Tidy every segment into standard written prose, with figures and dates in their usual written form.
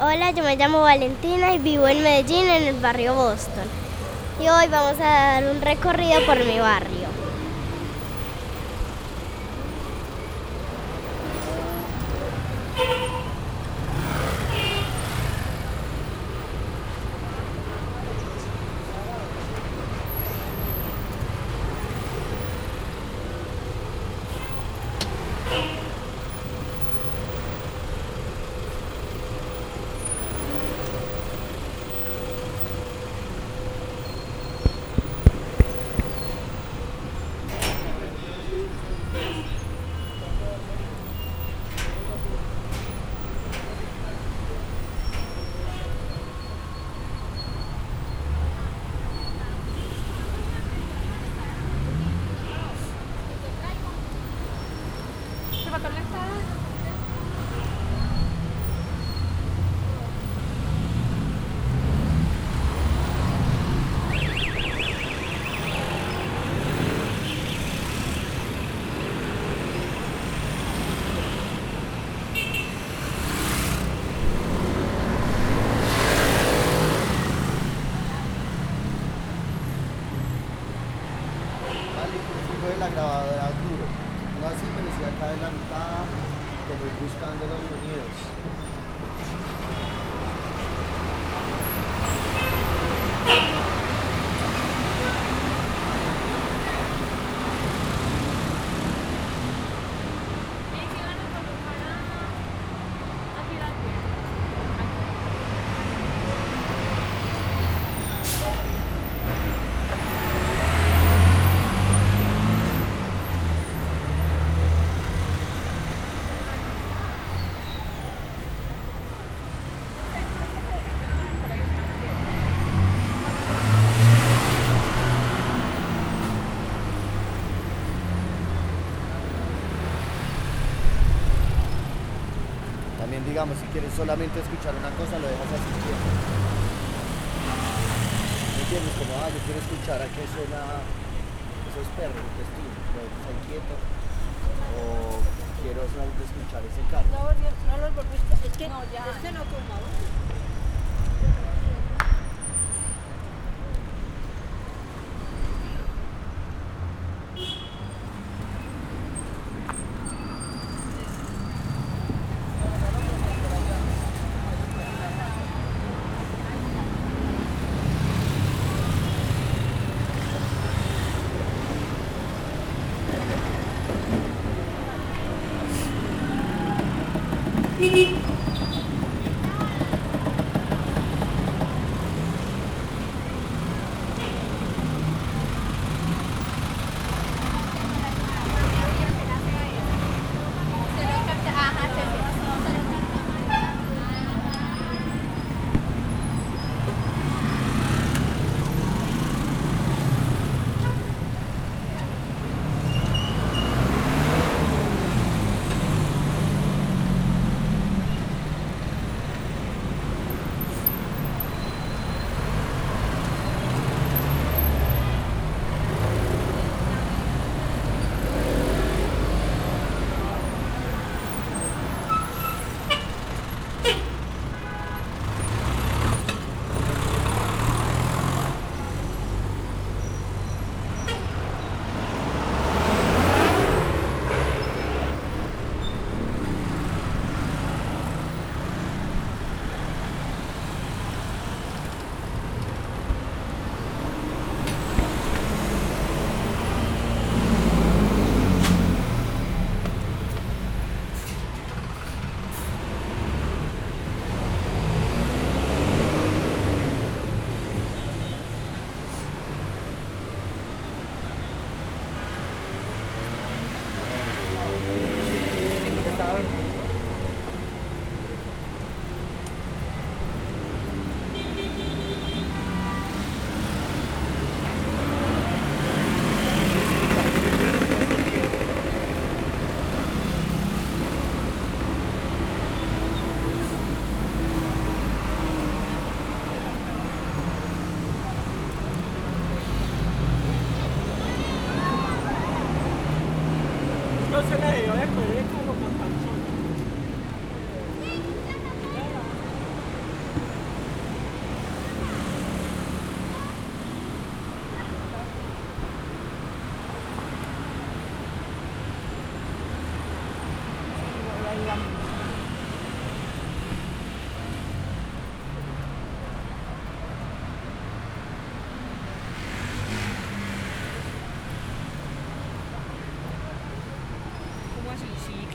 Hola, yo me llamo Valentina y vivo en Medellín, en el barrio Boston. Y hoy vamos a dar un recorrido por mi barrio. Vale, fue la grabadora duro. No así, pero sí acá adelantada, que voy buscando los sonidos. También digamos, si quieres solamente escuchar una cosa, lo dejas así quieto. ¿Me entiendes? Como, yo quiero escuchar a qué suena esos perros, entonces tú lo dejas ahí quieto. O quiero solamente escuchar ese carro. No los volviste. Es que no, ya. Este no toma.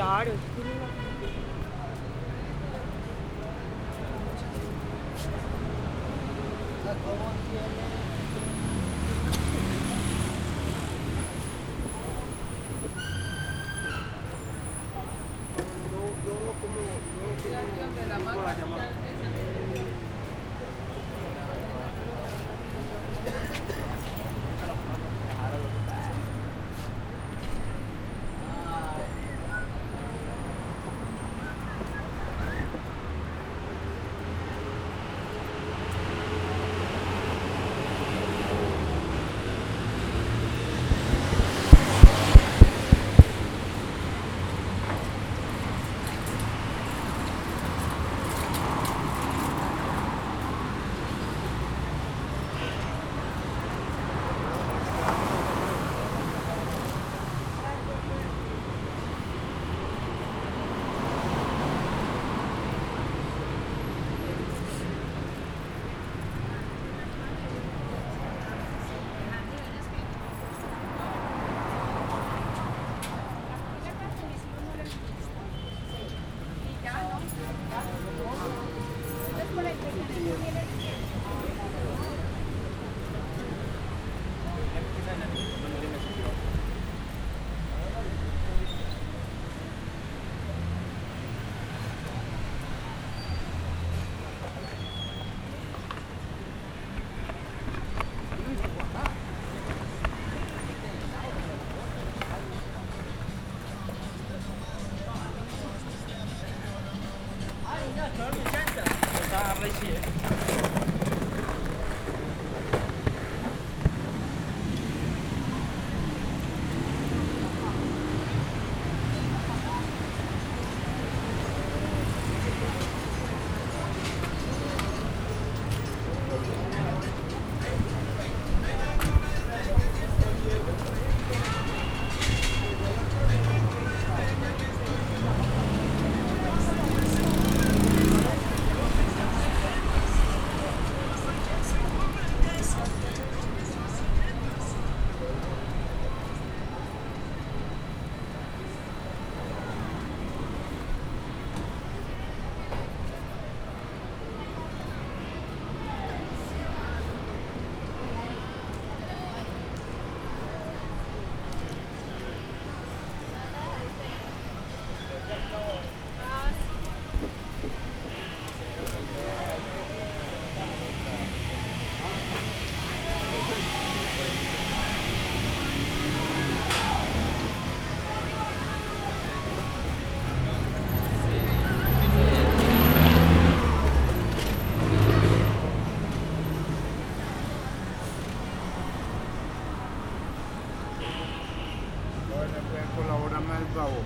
Claro. ¿Cómo tiene? Colabórame al favor.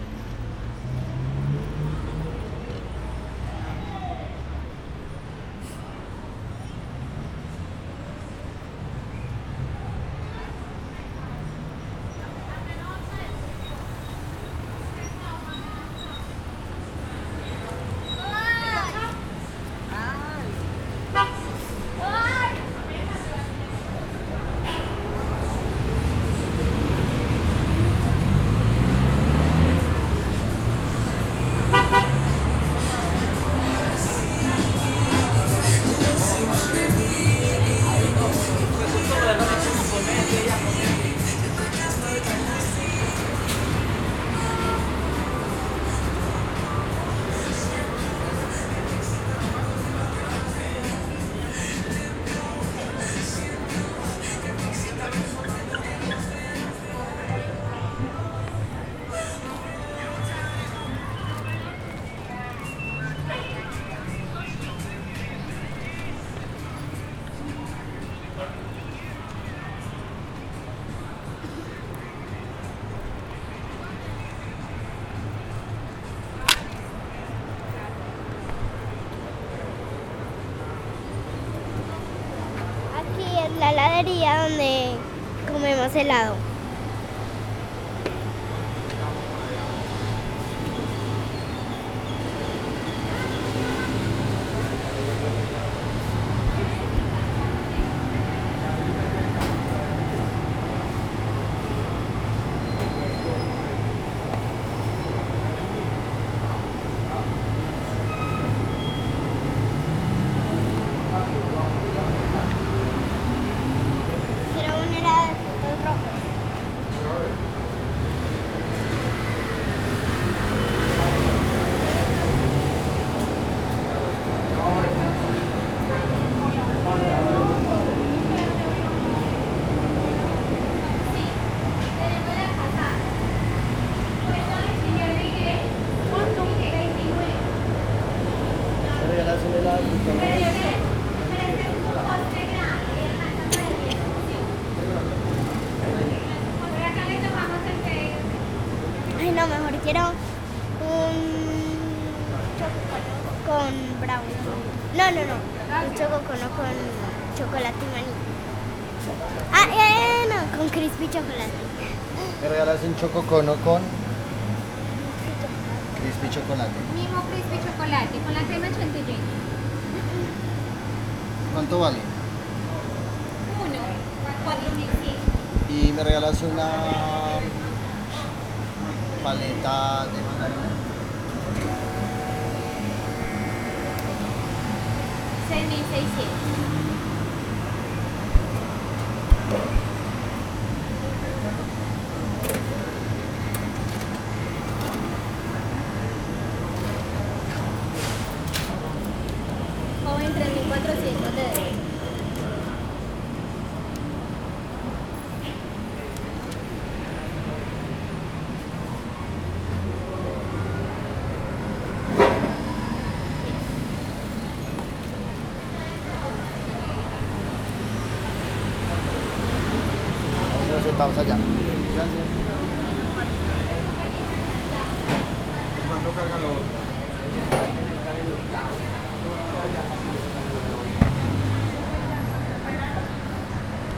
Aquí es la heladería donde comemos helado. Ay, no, mejor quiero un chococono con brownie. No. Un chococono con chocolate y maní. No, con crispy chocolate. Me regalas un chococono con crispy chocolate. Mismo crispy chocolate con la crema chantilly. ¿Cuánto vale? 1, 4.100. Y me regalas una paleta de mandarina. 6.600. Joven, 3.400 de deuda. Nos sentamos allá. Gracias. ¿Cuánto carga lo otro?